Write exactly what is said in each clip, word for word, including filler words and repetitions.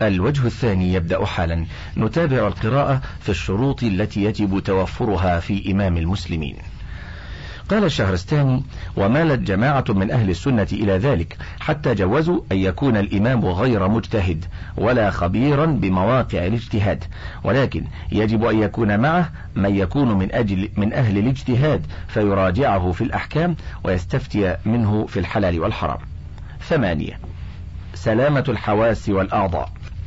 الوجه الثاني يبدأ حالا. نتابع القراءة في الشروط التي يجب توفرها في إمام المسلمين. قال الشهرستاني: ومالت جماعة من أهل السنة إلى ذلك حتى جوزوا أن يكون الإمام غير مجتهد ولا خبيرا بمواقع الاجتهاد، ولكن يجب أن يكون معه من يكون من, أجل من أهل الاجتهاد فيراجعه في الأحكام ويستفتي منه في الحلال والحرام. ثمانية: سلامة الحواس والأعضاء.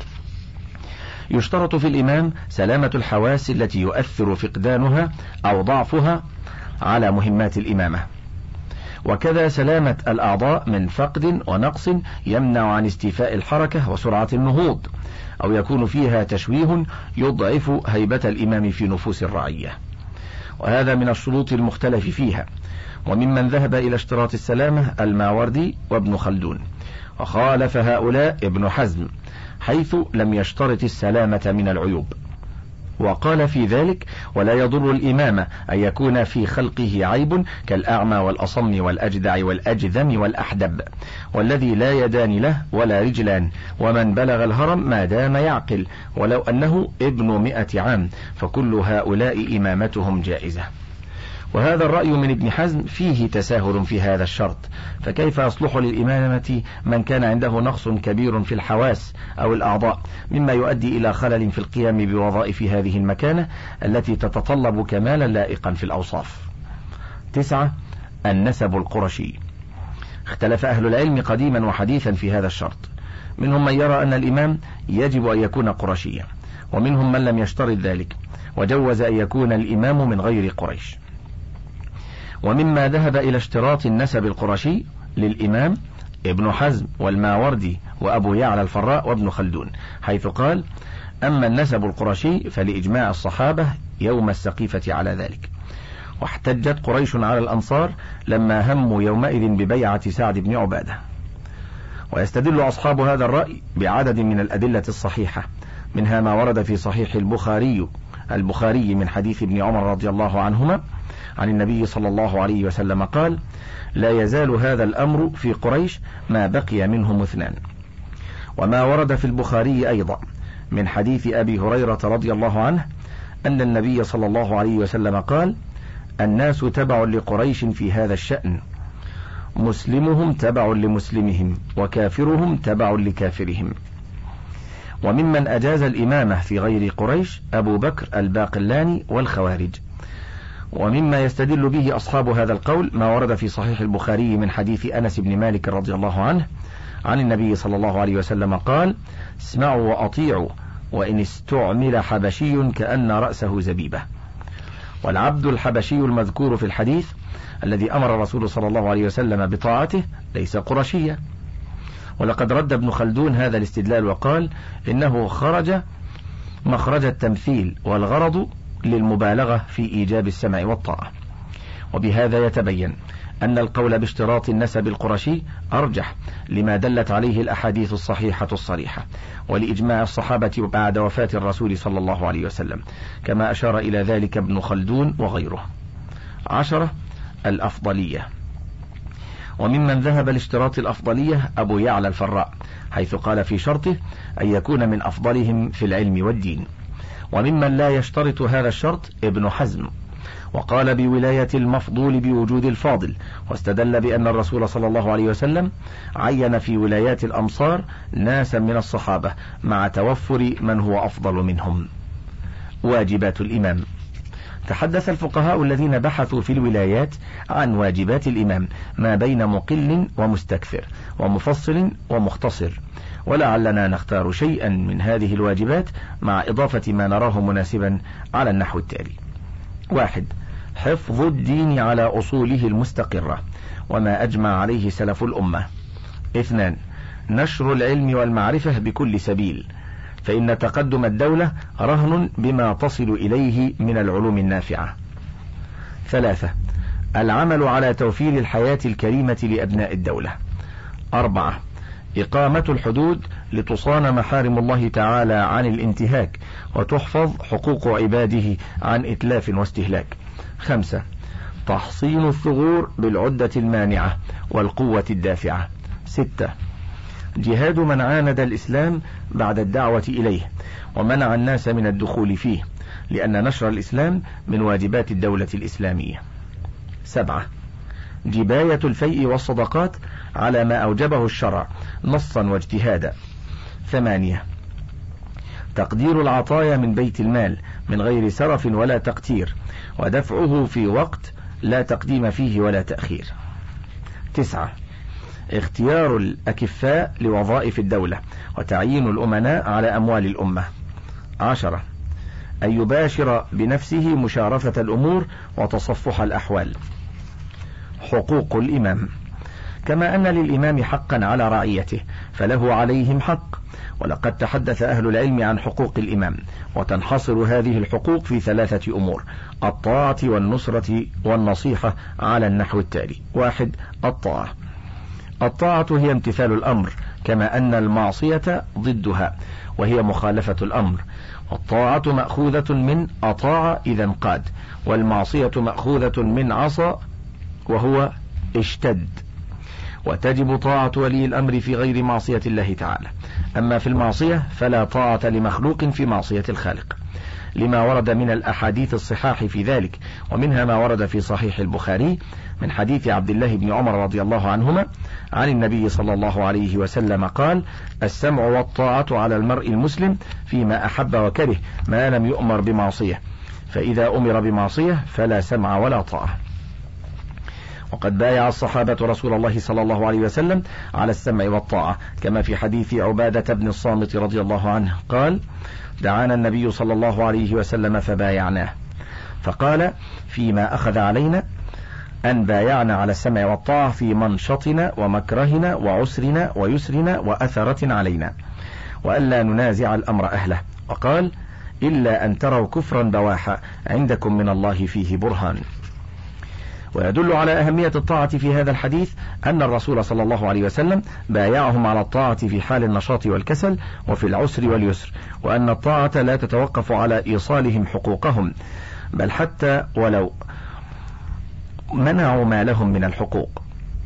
يشترط في الإمام سلامة الحواس التي يؤثر فقدانها أو ضعفها على مهمات الإمامة، وكذا سلامة الأعضاء من فقد ونقص يمنع عن استيفاء الحركة وسرعة النهوض، أو يكون فيها تشويه يضعف هيبة الإمام في نفوس الرعية، وهذا من الشروط المختلف فيها. وممن ذهب إلى اشتراط السلامة الماوردي وابن خلدون، وخالف هؤلاء ابن حزم حيث لم يشترط السلامة من العيوب، وقال في ذلك: ولا يضر الإمام أن يكون في خلقه عيب كالأعمى والأصم والأجدع والأجذم والأحدب والذي لا يدان له ولا رجلان، ومن بلغ الهرم ما دام يعقل ولو أنه ابن مئة عام، فكل هؤلاء إمامتهم جائزة. وهذا الرأي من ابن حزم فيه تساهل في هذا الشرط، فكيف يصلح للإمامة من كان عنده نقص كبير في الحواس أو الأعضاء مما يؤدي إلى خلل في القيام بوظائف هذه المكانة التي تتطلب كمالا لائقا في الأوصاف. تسعة: النسب القرشي. اختلف أهل العلم قديما وحديثا في هذا الشرط، منهم من يرى أن الإمام يجب أن يكون قرشيا، ومنهم من لم يشترط ذلك وجوز أن يكون الإمام من غير قريش. ومما ذهب إلى اشتراط النسب القرشي للإمام ابن حزم والماوردي وأبو يعلى الفراء وابن خلدون، حيث قال: أما النسب القرشي فلإجماع الصحابة يوم السقيفة على ذلك. واحتجت قريش على الأنصار لما هموا يومئذ ببيعة سعد بن عبادة. ويستدل أصحاب هذا الرأي بعدد من الأدلة الصحيحة، منها ما ورد في صحيح البخاري البخاري من حديث ابن عمر رضي الله عنهما عن النبي صلى الله عليه وسلم قال: لا يزال هذا الأمر في قريش ما بقي منهم اثنان. وما ورد في البخاري أيضا من حديث أبي هريرة رضي الله عنه أن النبي صلى الله عليه وسلم قال: الناس تبع لقريش في هذا الشأن، مسلمهم تبع لمسلمهم وكافرهم تبع لكافرهم. وممن أجاز الإمامة في غير قريش أبو بكر الباقلاني والخوارج. ومما يستدل به أصحاب هذا القول ما ورد في صحيح البخاري من حديث أنس بن مالك رضي الله عنه عن النبي صلى الله عليه وسلم قال: اسمعوا وأطيعوا وإن استعمل حبشي كأن رأسه زبيبة. والعبد الحبشي المذكور في الحديث الذي أمر الرسول صلى الله عليه وسلم بطاعته ليس قرشيا. ولقد رد ابن خلدون هذا الاستدلال وقال: إنه خرج مخرج التمثيل والغرض للمبالغة في إيجاب السمع والطاعة. وبهذا يتبين أن القول باشتراط النسب القرشي أرجح لما دلت عليه الأحاديث الصحيحة الصريحة، ولإجماع الصحابة بعد وفاة الرسول صلى الله عليه وسلم، كما أشار إلى ذلك ابن خلدون وغيره. عشرة: الأفضلية. وممن ذهب لاشتراط الأفضلية أبو يعلى الفراء، حيث قال في شرطه أن يكون من أفضلهم في العلم والدين. وممن لا يشترط هذا الشرط ابن حزم، وقال بولاية المفضول بوجود الفاضل، واستدل بأن الرسول صلى الله عليه وسلم عين في ولايات الأمصار ناسا من الصحابة مع توفر من هو أفضل منهم. واجبات الإمام. تحدث الفقهاء الذين بحثوا في الولايات عن واجبات الإمام ما بين مقل ومستكثر ومفصل ومختصر، ولعلنا نختار شيئا من هذه الواجبات مع إضافة ما نراه مناسبا على النحو التالي: واحد: حفظ الدين على أصوله المستقرة وما أجمع عليه سلف الأمة. اثنان: نشر العلم والمعرفة بكل سبيل، فإن تقدم الدولة رهن بما تصل إليه من العلوم النافعة. ثلاثة: العمل على توفير الحياة الكريمة لأبناء الدولة. أربعة: إقامة الحدود لتصان محارم الله تعالى عن الانتهاك وتحفظ حقوق عباده عن إتلاف واستهلاك. خمسة: تحصين الثغور بالعدة المانعة والقوة الدافعة. ستة: جهاد من عاند الإسلام بعد الدعوة إليه ومنع الناس من الدخول فيه، لأن نشر الإسلام من واجبات الدولة الإسلامية. سبعة، جباية الفيء والصدقات على ما أوجبه الشرع نصا واجتهادا. ثمانية، تقدير العطايا من بيت المال من غير سرف ولا تقتير، ودفعه في وقت لا تقديم فيه ولا تأخير. تسعة، اختيار الأكفاء لوظائف الدولة وتعيين الأمناء على أموال الأمة. عشرة، أن يباشر بنفسه مشارفة الأمور وتصفح الأحوال. حقوق الإمام، كما أن للإمام حقا على رعيته فله عليهم حق، ولقد تحدث أهل العلم عن حقوق الإمام، وتنحصر هذه الحقوق في ثلاثة أمور: الطاعة والنصرة والنصيحة على النحو التالي. واحد، الطاعة. الطاعة هي امتثال الأمر، كما أن المعصية ضدها وهي مخالفة الأمر. والطاعة مأخوذة من أطاع إذا انقاد، والمعصية مأخوذة من عصى وهو اشتد. وتجب طاعة ولي الأمر في غير معصية الله تعالى، أما في المعصية فلا طاعة لمخلوق في معصية الخالق، لما ورد من الأحاديث الصحاح في ذلك، ومنها ما ورد في صحيح البخاري من حديث عبد الله بن عمر رضي الله عنهما عن النبي صلى الله عليه وسلم قال: السمع والطاعة على المرء المسلم فيما أحب وكره ما لم يؤمر بمعصية، فإذا أمر بمعصية فلا سمع ولا طاعة. وقد بايع الصحابة رسول الله صلى الله عليه وسلم على السمع والطاعة، كما في حديث عبادة بن الصامت رضي الله عنه قال: دعانا النبي صلى الله عليه وسلم فبايعناه، فقال: فيما أخذ علينا أن بايعنا على السمع والطاعة في منشطنا ومكرهنا وعسرنا ويسرنا وأثرة علينا، وألا ننازع الأمر أهله. وقال: إلا أن تروا كفرا بواحا عندكم من الله فيه برهان. ويدل على أهمية الطاعة في هذا الحديث أن الرسول صلى الله عليه وسلم بايعهم على الطاعة في حال النشاط والكسل وفي العسر واليسر، وأن الطاعة لا تتوقف على إيصالهم حقوقهم، بل حتى ولو منعوا ما لهم من الحقوق.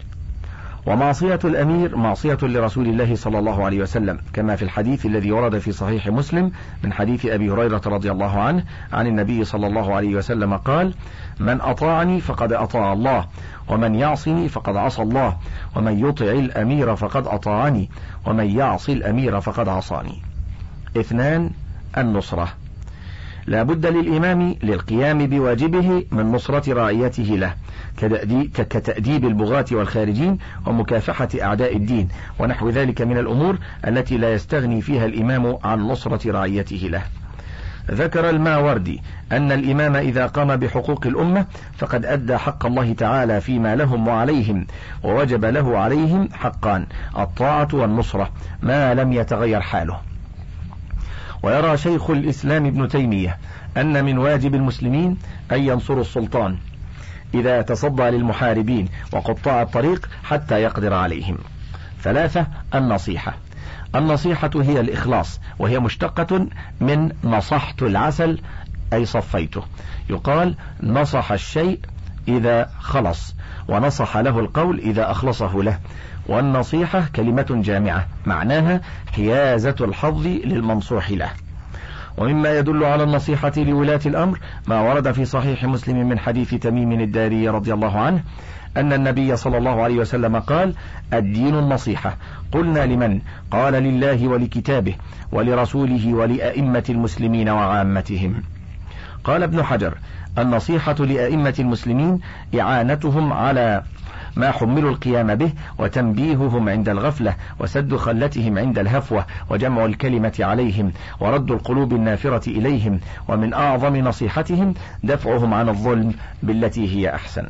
ومعصية الأمير معصية لرسول الله صلى الله عليه وسلم، كما في الحديث الذي ورد في صحيح مسلم من حديث أبي هريرة رضي الله عنه عن النبي صلى الله عليه وسلم قال: من أطاعني فقد أطاع الله، ومن يعصني فقد عصى الله، ومن يطع الأمير فقد أطاعني، ومن يعصي الأمير فقد عصاني. اثنان، النصرة. لا بد للإمام للقيام بواجبه من نصرة رعيته له، كتأديب البغاة والخارجين ومكافحة أعداء الدين ونحو ذلك من الأمور التي لا يستغني فيها الإمام عن نصرة رعيته له. ذكر الماوردي أن الإمام إذا قام بحقوق الأمة فقد أدى حق الله تعالى فيما لهم وعليهم، ووجب له عليهم حقان: الطاعة والنصرة، ما لم يتغير حاله. ويرى شيخ الإسلام ابن تيمية أن من واجب المسلمين أن ينصروا السلطان إذا تصدى للمحاربين وقطاع الطريق حتى يقدر عليهم. ثلاثة، النصيحة. النصيحة هي الإخلاص، وهي مشتقة من نصحت العسل أي صفيته. يقال: نصح الشيء إذا خلص، ونصح له القول إذا أخلصه له. والنصيحة كلمة جامعة معناها حيازة الحظ للمنصوح له. ومما يدل على النصيحة لولاة الأمر ما ورد في صحيح مسلم من حديث تميم الداري رضي الله عنه أن النبي صلى الله عليه وسلم قال: الدين النصيحة. قلنا: لمن؟ قال: لله ولكتابه ولرسوله ولأئمة المسلمين وعامتهم. قال ابن حجر: النصيحة لأئمة المسلمين إعانتهم على ما حملوا القيام به، وتنبيههم عند الغفلة، وسد خلتهم عند الهفوة، وجمع الكلمة عليهم، ورد القلوب النافرة إليهم، ومن أعظم نصيحتهم دفعهم عن الظلم بالتي هي أحسن.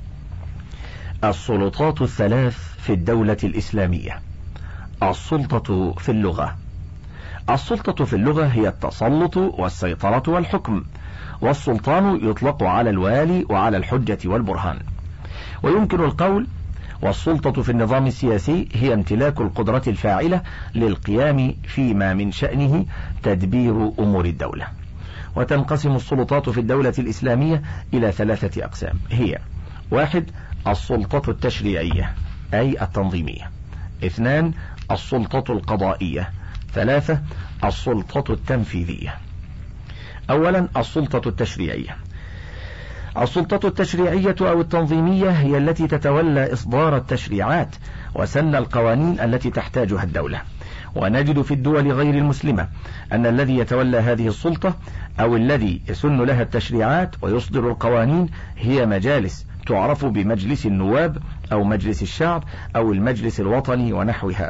السلطات الثلاث في الدولة الإسلامية. السلطة في اللغة. السلطة في اللغة هي التسلط والسيطرة والحكم، والسلطان يطلق على الوالي وعلى الحجة والبرهان. ويمكن القول: والسلطة في النظام السياسي هي امتلاك القدرة الفاعلة للقيام فيما من شأنه تدبير أمور الدولة. وتنقسم السلطات في الدولة الإسلامية إلى ثلاثة أقسام، هي: واحد، السلطة التشريعية أي التنظيمية. اثنان، السلطة القضائية. ثلاثة السلطة التنفيذية. أولا السلطة التشريعية. السلطة التشريعية أو التنظيمية هي التي تتولى إصدار التشريعات وسن القوانين التي تحتاجها الدولة. ونجد في الدول غير المسلمة أن الذي يتولى هذه السلطة أو الذي يسن لها التشريعات ويصدر القوانين هي مجالس تعرف بمجلس النواب أو مجلس الشعب أو المجلس الوطني ونحوها.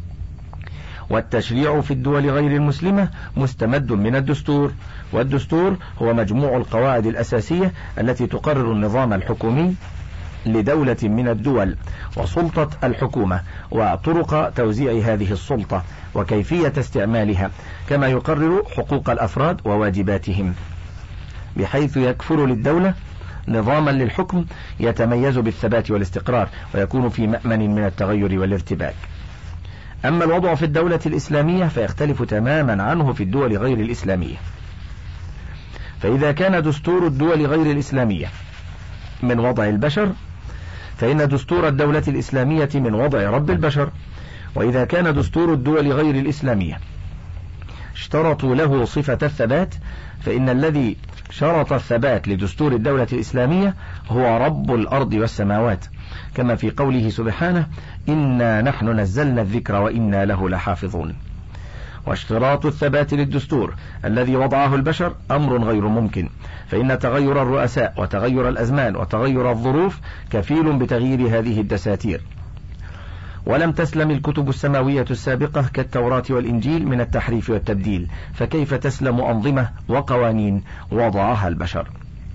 والتشريع في الدول غير المسلمة مستمد من الدستور، والدستور هو مجموع القواعد الأساسية التي تقرر النظام الحكومي لدولة من الدول وسلطة الحكومة وطرق توزيع هذه السلطة وكيفية استعمالها، كما يقرر حقوق الأفراد وواجباتهم، بحيث يكفل للدولة نظاما للحكم يتميز بالثبات والاستقرار ويكون في مأمن من التغير والارتباك. أما الوضع في الدولة الإسلامية فيختلف تماما عنه في الدول غير الإسلامية. فإذا كان دستور الدول غير الإسلامية من وضع البشر فإن دستور الدولة الإسلامية من وضع رب البشر. وإذا كان دستور الدول غير الإسلامية اشترطوا له صفة الثبات فإن الذي شرط الثبات لدستور الدولة الإسلامية هو رب الأرض والسماوات، كما في قوله سبحانه: إنا نحن نزلنا الذكر وإنا له لحافظون. واشتراط الثبات للدستور الذي وضعه البشر أمر غير ممكن، فإن تغير الرؤساء وتغير الأزمان وتغير الظروف كفيل بتغيير هذه الدساتير. ولم تسلم الكتب السماوية السابقة كالتوراة والإنجيل من التحريف والتبديل، فكيف تسلم أنظمة وقوانين وضعها البشر؟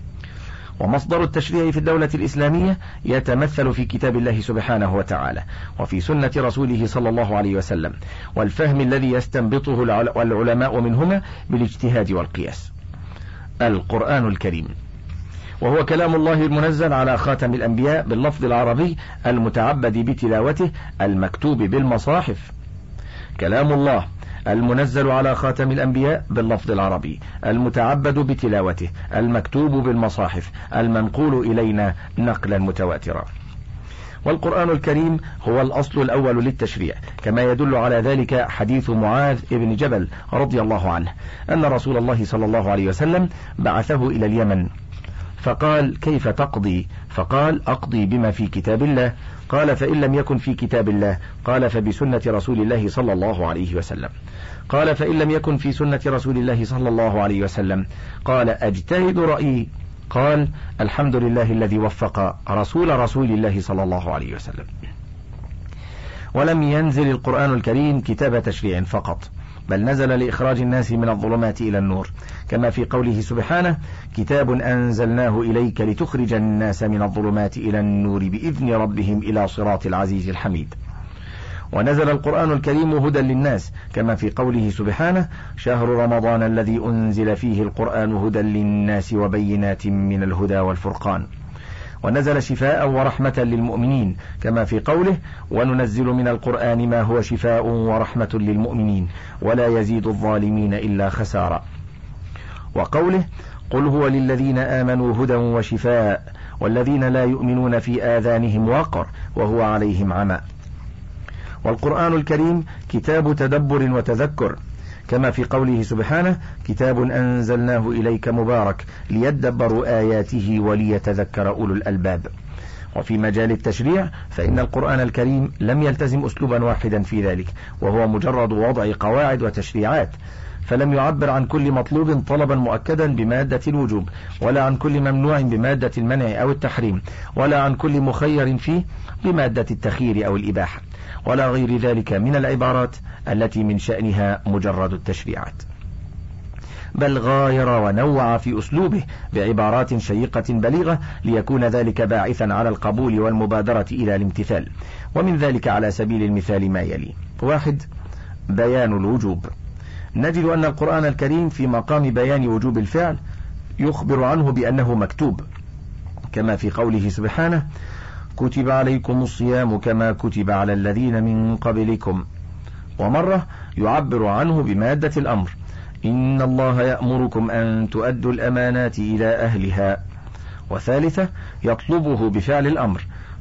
ومصدر التشريع في الدولة الإسلامية يتمثل في كتاب الله سبحانه وتعالى وفي سنة رسوله صلى الله عليه وسلم، والفهم الذي يستنبطه العلماء منهما بالاجتهاد والقياس. القرآن الكريم، وهو كلام الله المنزل على خاتم الأنبياء باللفظ العربي المتعبد بتلاوته المكتوب بالمصاحف. كلام الله المنزل على خاتم الأنبياء باللفظ العربي المتعبد بتلاوته المكتوب بالمصاحف المنقول إلينا نقلا متواترا. والقرآن الكريم هو الأصل الأول للتشريع، كما يدل على ذلك حديث معاذ بن جبل رضي الله عنه أن رسول الله صلى الله عليه وسلم بعثه إلى اليمن فقال: كيف تقضي؟ فقال: أقضي بما في كتاب الله. قال: فإن لم يكن في كتاب الله؟ قال: فبسنة رسول الله صلى الله عليه وسلم. قال: فإن لم يكن في سنة رسول الله صلى الله عليه وسلم؟ قال: أجتهد رأيي. قال: الحمد لله الذي وفق رسول رسول الله صلى الله عليه وسلم. ولم ينزل القرآن الكريم كتاب تشريع فقط، بل نزل لإخراج الناس من الظلمات إلى النور، كما في قوله سبحانه: كتاب أنزلناه إليك لتخرج الناس من الظلمات إلى النور بإذن ربهم إلى صراط العزيز الحميد. ونزل القرآن الكريم هدى للناس، كما في قوله سبحانه: شهر رمضان الذي أنزل فيه القرآن هدى للناس وبينات من الهدى والفرقان. ونزل شفاء ورحمة للمؤمنين، كما في قوله: وننزل من القرآن ما هو شفاء ورحمة للمؤمنين ولا يزيد الظالمين إلا خسارا. وقوله: قل هو للذين آمنوا هدى وشفاء والذين لا يؤمنون في آذانهم وقر وهو عليهم عمى. والقرآن الكريم كتاب تدبر وتذكر، كما في قوله سبحانه: كتاب أنزلناه إليك مبارك ليدبروا آياته وليتذكر أولو الألباب. وفي مجال التشريع فإن القرآن الكريم لم يلتزم أسلوبا واحدا في ذلك، وهو مجرد وضع قواعد وتشريعات، فلم يعبر عن كل مطلوب طلبا مؤكدا بمادة الوجوب، ولا عن كل ممنوع بمادة المنع أو التحريم، ولا عن كل مخير فيه بمادة التخيير أو الإباحة، ولا غير ذلك من العبارات التي من شأنها مجرد التشريعات، بل غاير ونوع في أسلوبه بعبارات شيقة بليغة ليكون ذلك باعثا على القبول والمبادرة إلى الامتثال. ومن ذلك على سبيل المثال ما يلي: واحد، بيان الوجوب. نجد أن القرآن الكريم في مقام بيان وجوب الفعل يخبر عنه بأنه مكتوب، كما في قوله سبحانه: كتب عليكم الصيام كما كتب على الذين من قبلكم. ومرة يعبر عنه بمادة الأمر: إن الله يأمركم أن تؤدوا الأمانات إلى أهلها. وثالثة يطلبه بفعل الأمر: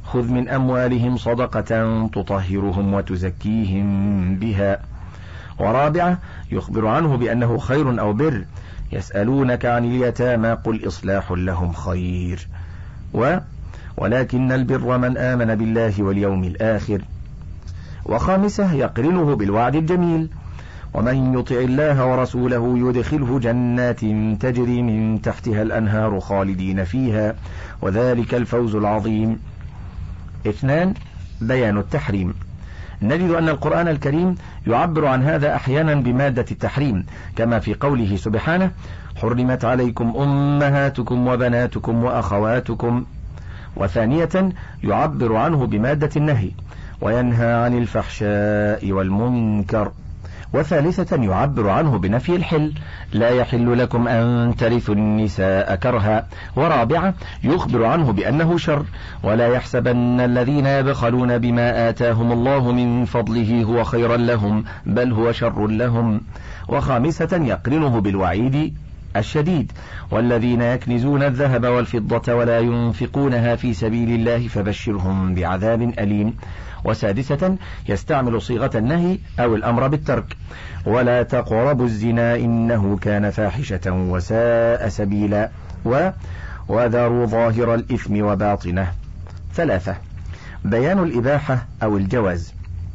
خذ من أموالهم صدقة تطهرهم وتزكيهم بها. ورابعة يخبر عنه بأنه خير أو بر، يسألونك عن اليتامى قل إصلاح لهم خير، و ولكن البر من آمن بالله واليوم الآخر. وخامسة يقرنه بالوعد الجميل، ومن يطع الله ورسوله يدخله جنات تجري من تحتها الأنهار خالدين فيها وذلك الفوز العظيم. اثنان بيان التحريم. نجد أن القرآن الكريم يعبر عن هذا أحيانا بمادة التحريم، كما في قوله سبحانه حرمت عليكم أمهاتكم وبناتكم وأخواتكم. وثانية يعبر عنه بمادة النهي وينهى عن الفحشاء والمنكر. وثالثة يعبر عنه بنفي الحل لا يحل لكم أن ترثوا النساء كرها. ورابعة يخبر عنه بأنه شر ولا يحسبن الذين يبخلون بما آتاهم الله من فضله هو خيرا لهم بل هو شر لهم. وخامسة يقرنه بالوعيد الشديد والذين يكنزون الذهب والفضة ولا ينفقونها في سبيل الله فبشرهم بعذاب أليم. وسادسة يستعمل صيغة النهي أو الأمر بالترك ولا تقربوا الزنا إنه كان فاحشة وساء سبيلا، و وذروا ظاهر الإثم وباطنه. ثلاثة بيان الإباحة أو الجواز.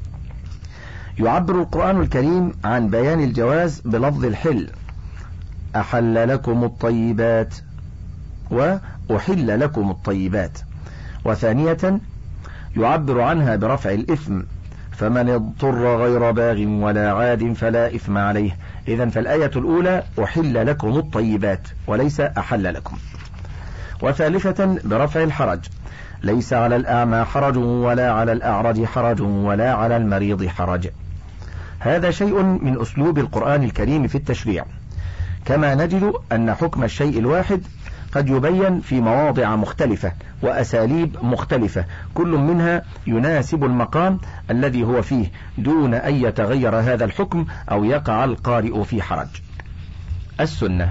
يعبر القرآن الكريم عن بيان الجواز بلفظ الحل أحل لكم الطيبات وأحل لكم الطيبات. وثانية يعبر عنها برفع الإثم فمن اضطر غير باغ ولا عاد فلا إثم عليه. إذن فالآية الأولى أحل لكم الطيبات وليس أحل لكم. وثالثة برفع الحرج ليس على الأعمى حرج ولا على الأعرج حرج ولا على المريض حرج. هذا شيء من أسلوب القرآن الكريم في التشريع، كما نجد أن حكم الشيء الواحد قد يبين في مواضع مختلفة وأساليب مختلفة كل منها يناسب المقام الذي هو فيه دون أن يتغير هذا الحكم أو يقع القارئ في حرج. السنة.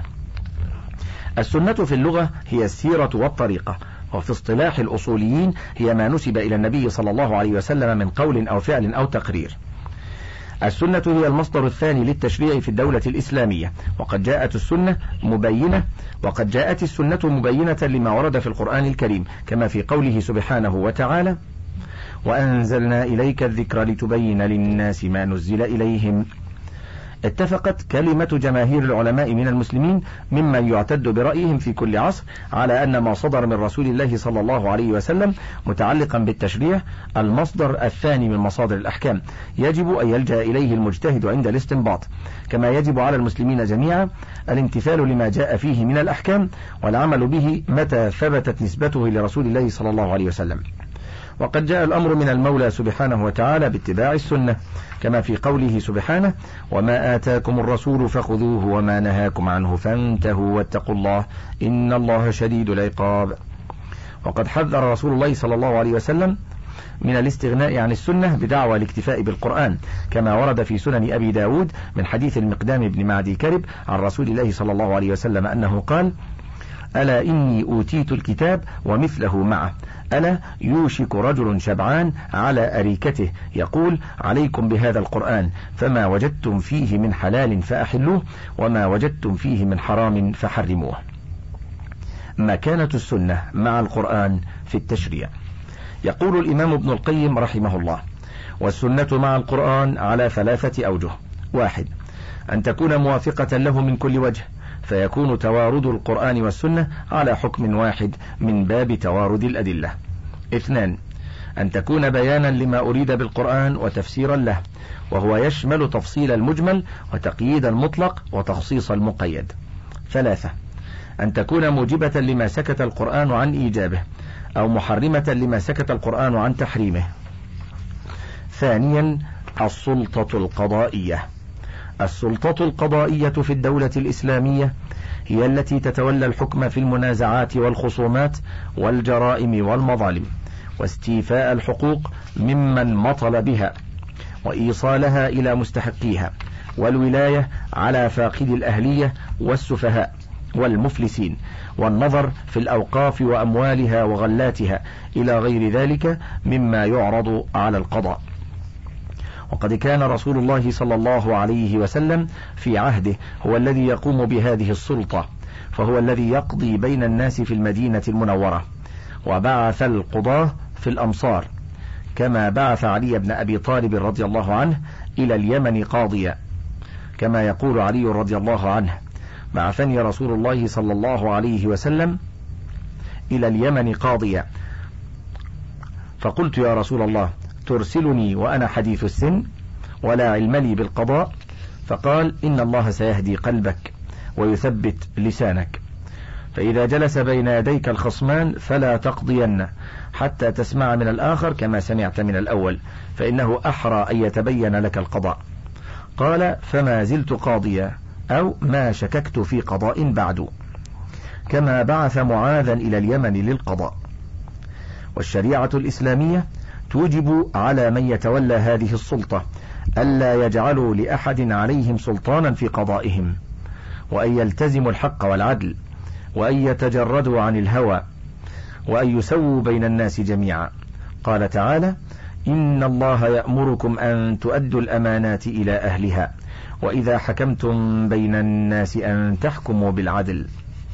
السنة في اللغة هي السيرة والطريقة، وفي اصطلاح الأصوليين هي ما نسب إلى النبي صلى الله عليه وسلم من قول أو فعل أو تقرير. السنة هي المصدر الثاني للتشريع في الدولة الإسلامية، وقد جاءت السنة مبينة وقد جاءت السنة مبينة لما ورد في القرآن الكريم، كما في قوله سبحانه وتعالى وأنزلنا إليك الذكر لتبين للناس ما نزل إليهم. اتفقت كلمة جماهير العلماء من المسلمين ممن يعتد برأيهم في كل عصر على أن ما صدر من رسول الله صلى الله عليه وسلم متعلقا بالتشريع المصدر الثاني من مصادر الأحكام، يجب أن يلجأ إليه المجتهد عند الاستنباط، كما يجب على المسلمين جميعا الامتثال لما جاء فيه من الأحكام والعمل به متى ثبتت نسبته لرسول الله صلى الله عليه وسلم. وقد جاء الأمر من المولى سبحانه وتعالى باتباع السنة، كما في قوله سبحانه وما آتاكم الرسول فخذوه وما نهاكم عنه فانتهوا واتقوا الله إن الله شديد العقاب. وقد حذر رسول الله صلى الله عليه وسلم من الاستغناء عن السنة بدعوى الاكتفاء بالقرآن، كما ورد في سنن أبي داود من حديث المقدام بن معدي كرب عن رسول الله صلى الله عليه وسلم أنه قال ألا إني أوتيت الكتاب ومثله معه، ألا يوشك رجل شبعان على أريكته يقول عليكم بهذا القرآن فما وجدتم فيه من حلال فأحلوه وما وجدتم فيه من حرام فحرموه. مكانة السنة مع القرآن في التشريع. يقول الإمام ابن القيم رحمه الله والسنة مع القرآن على ثلاثة أوجه: واحد أن تكون موافقة له من كل وجه فيكون توارد القرآن والسنة على حكم واحد من باب توارد الأدلة. اثنان أن تكون بيانا لما أريد بالقرآن وتفسيرا له، وهو يشمل تفصيل المجمل وتقييد المطلق وتخصيص المقيد. ثلاثة أن تكون موجبة لما سكت القرآن عن إيجابه أو محرمة لما سكت القرآن عن تحريمه. ثانيا السلطة القضائية. السلطة القضائية في الدولة الإسلامية هي التي تتولى الحكم في المنازعات والخصومات والجرائم والمظالم واستيفاء الحقوق ممن مطل بها وإيصالها إلى مستحقيها والولاية على فاقد الأهلية والسفهاء والمفلسين، والنظر في الأوقاف وأموالها وغلاتها إلى غير ذلك مما يعرض على القضاء. وقد كان رسول الله صلى الله عليه وسلم في عهده هو الذي يقوم بهذه السلطة، فهو الذي يقضي بين الناس في المدينة المنورة، وبعث القضاة في الأمصار، كما بعث علي بن أبي طالب رضي الله عنه إلى اليمن قاضيا، كما يقول علي رضي الله عنه: بعثني رسول الله صلى الله عليه وسلم إلى اليمن قاضيا، فقلت يا رسول الله ترسلني وأنا حديث السن ولا علم لي بالقضاء؟ فقال: إن الله سيهدي قلبك ويثبت لسانك، فإذا جلس بين يديك الخصمان فلا تقضين حتى تسمع من الآخر كما سمعت من الأول، فإنه أحرى أن يتبين لك القضاء. قال: فما زلت قاضيا، أو ما شككت في قضاء بعد. كما بعث معاذا إلى اليمن للقضاء. والشريعة الإسلامية توجب على من يتولى هذه السلطة ألا يجعلوا لأحد عليهم سلطانا في قضائهم، وأن يلتزموا الحق والعدل، وأن يتجردوا عن الهوى، وأن يسووا بين الناس جميعا. قال تعالى: إن الله يأمركم أن تؤدوا الأمانات إلى أهلها، وإذا حكمتم بين الناس أن تحكموا بالعدل.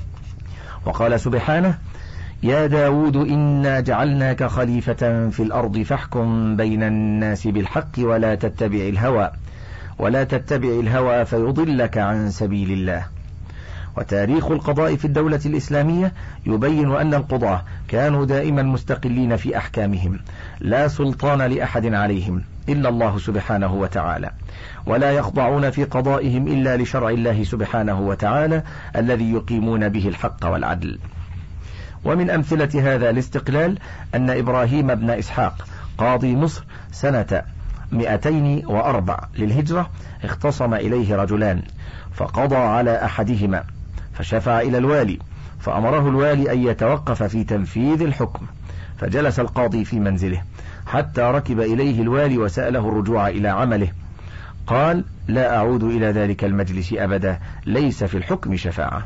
وقال سبحانه: يا داود إنا جعلناك خليفة في الأرض فاحكم بين الناس بالحق ولا تتبع الهوى ولا تتبع الهوى فيضلك عن سبيل الله. وتاريخ القضاء في الدولة الإسلامية يبين أن القضاة كانوا دائما مستقلين في أحكامهم، لا سلطان لأحد عليهم إلا الله سبحانه وتعالى، ولا يخضعون في قضائهم إلا لشرع الله سبحانه وتعالى الذي يقيمون به الحق والعدل. ومن أمثلة هذا الاستقلال أن إبراهيم بن إسحاق قاضي مصر سنة مئتين وأربع للهجرة اختصم إليه رجلان، فقضى على أحدهما فشفع إلى الوالي، فأمره الوالي أن يتوقف في تنفيذ الحكم، فجلس القاضي في منزله حتى ركب إليه الوالي وسأله الرجوع إلى عمله. قال: لا أعود إلى ذلك المجلس أبدا، ليس في الحكم شفاعة.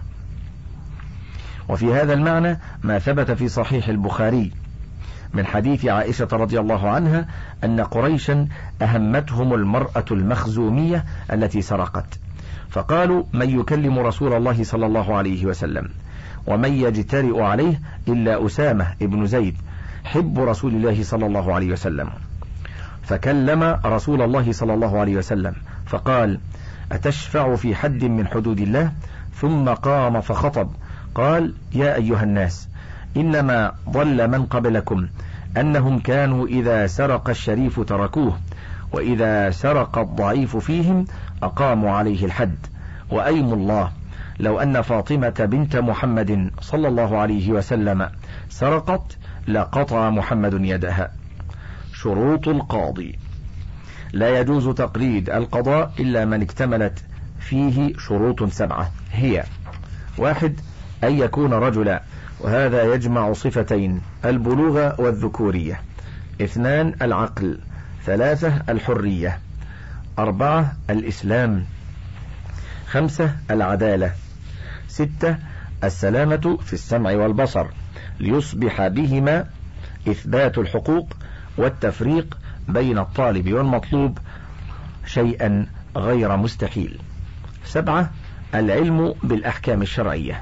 وفي هذا المعنى ما ثبت في صحيح البخاري من حديث عائشة رضي الله عنها أن قريشا أهمتهم المرأة المخزومية التي سرقت، فقالوا: من يكلم رسول الله صلى الله عليه وسلم، ومن يجترئ عليه إلا أسامة ابن زيد حب رسول الله صلى الله عليه وسلم. فكلم رسول الله صلى الله عليه وسلم فقال: أتشفع في حد من حدود الله؟ ثم قام فخطب قال: يا أيها الناس، إنما ضل من قبلكم أنهم كانوا إذا سرق الشريف تركوه، وإذا سرق الضعيف فيهم أقاموا عليه الحد. وأيم الله لو أن فاطمة بنت محمد صلى الله عليه وسلم سرقت لقطع محمد يدها. شروط القاضي: لا يجوز تقليد القضاء إلا من اكتملت فيه شروط سبعة، هي: واحد، أن يكون رجلا، وهذا يجمع صفتين: البلوغ والذكورية. اثنان، العقل. ثلاثة، الحرية. أربعة، الإسلام. خمسة، العدالة. ستة، السلامة في السمع والبصر، ليصبح بهما إثبات الحقوق والتفريق بين الطالب والمطلوب شيئا غير مستحيل. سبعة، العلم بالأحكام الشرعية.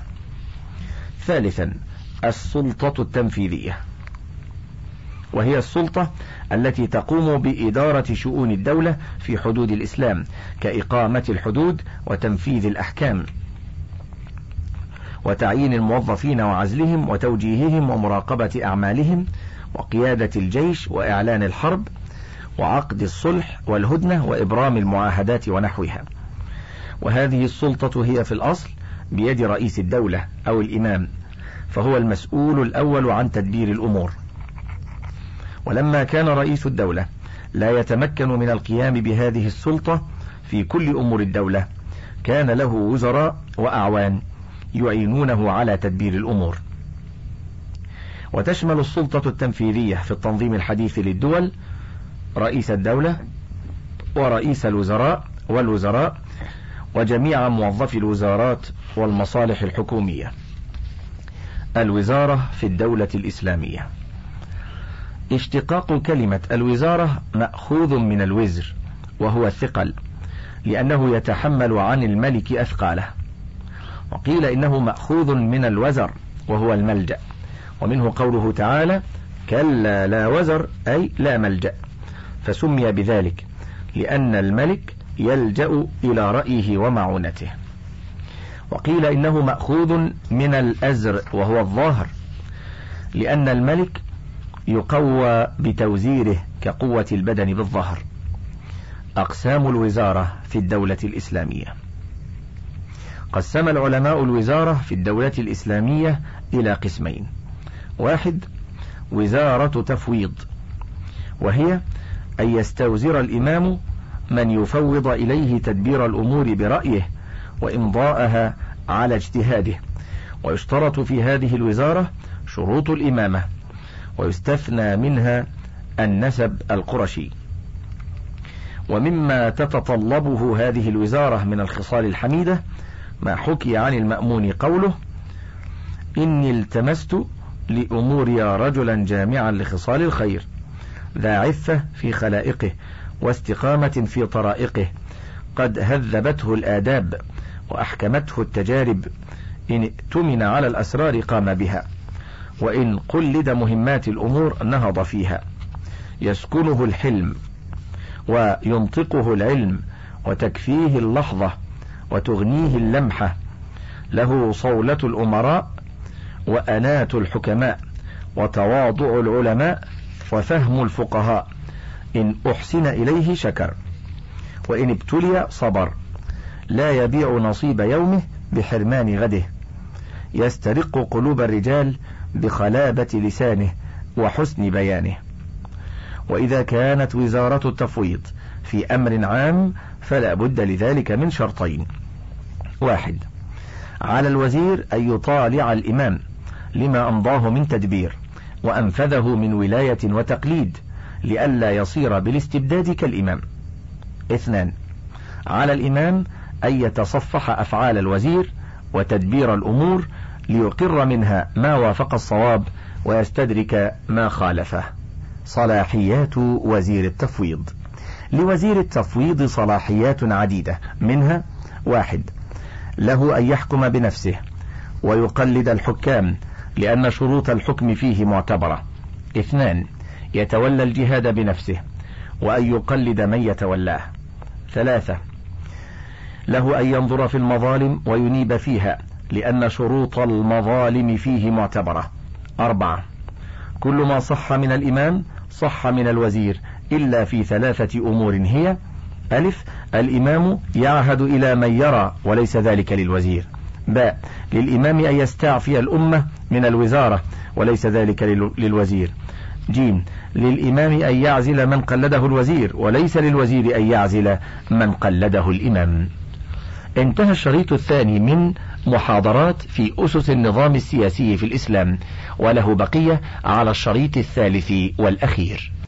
ثالثا، السلطة التنفيذية، وهي السلطة التي تقوم بإدارة شؤون الدولة في حدود الإسلام، كإقامة الحدود وتنفيذ الأحكام وتعيين الموظفين وعزلهم وتوجيههم ومراقبة أعمالهم وقيادة الجيش وإعلان الحرب وعقد الصلح والهدنة وإبرام المعاهدات ونحوها. وهذه السلطة هي في الأصل بيد رئيس الدولة أو الإمام، فهو المسؤول الأول عن تدبير الأمور. ولما كان رئيس الدولة لا يتمكن من القيام بهذه السلطة في كل أمور الدولة، كان له وزراء وأعوان يعينونه على تدبير الأمور. وتشمل السلطة التنفيذية في التنظيم الحديث للدول رئيس الدولة ورئيس الوزراء والوزراء وجميع موظفي الوزارات والمصالح الحكومية. الوزارة في الدولة الإسلامية. اشتقاق كلمة الوزارة مأخوذ من الوزر، وهو الثقل، لأنه يتحمل عن الملك أثقاله. وقيل إنه مأخوذ من الوزر، وهو الملجأ، ومنه قوله تعالى: كلا لا وزر، أي لا ملجأ، فسمي بذلك لأن الملك يلجأ إلى رأيه ومعونته. وقيل إنه مأخوذ من الأزر، وهو الظاهر، لأن الملك يقوى بتوزيره كقوة البدن بالظهر. أقسام الوزارة في الدولة الإسلامية. قسم العلماء الوزارة في الدولة الإسلامية إلى قسمين: واحد، وزارة تفويض، وهي أن يستوزر الإمام من يفوض إليه تدبير الأمور برأيه وإمضاءها على اجتهاده، ويشترط في هذه الوزارة شروط الإمامة، ويستثنى منها النسب القرشي. ومما تتطلبه هذه الوزارة من الخصال الحميدة ما حكي عن المأمون قوله: إني التمست لأموري رجلا جامعا لخصال الخير، ذا عفة في خلائقه واستقامة في طرائقه، قد هذبته الآداب وأحكمته التجارب، إن ائتمن على الأسرار قام بها، وإن قلد مهمات الأمور نهض فيها، يسكنه الحلم وينطقه العلم، وتكفيه اللحظة وتغنيه اللمحة، له صولة الأمراء وأنات الحكماء، وتواضع العلماء وفهم الفقهاء، إن أحسن إليه شكر، وإن ابتلي صبر، لا يبيع نصيب يومه بحرمان غده، يسترق قلوب الرجال بخلابة لسانه وحسن بيانه. وإذا كانت وزارة التفويض في أمر عام فلا بد لذلك من شرطين: واحد، على الوزير أن يطالع الإمام لما أمضاه من تدبير وأنفذه من ولاية وتقليد، لئلا يصير بالاستبداد كالإمام. اثنان، على الإمام أن يتصفح أفعال الوزير وتدبير الأمور ليقر منها ما وافق الصواب ويستدرك ما خالفه. صلاحيات وزير التفويض. لوزير التفويض صلاحيات عديدة، منها: واحد، له أن يحكم بنفسه ويقلد الحكام لأن شروط الحكم فيه معتبرة. اثنان، يتولى الجهاد بنفسه وأن يقلد من يتولاه. ثلاثة، له أن ينظر في المظالم وينيب فيها لأن شروط المظالم فيه معتبرة. أربعة، كل ما صح من الإمام صح من الوزير إلا في ثلاثة أمور هي: ألف، الإمام يعهد إلى من يرى وليس ذلك للوزير. باء، للإمام أن يستعفي الأمة من الوزارة وليس ذلك للوزير. جيم، للإمام أن يعزل من قلده الوزير وليس للوزير أن يعزل من قلده الإمام. انتهى الشريط الثاني من محاضرات في أسس النظام السياسي في الإسلام، وله بقية على الشريط الثالث والأخير.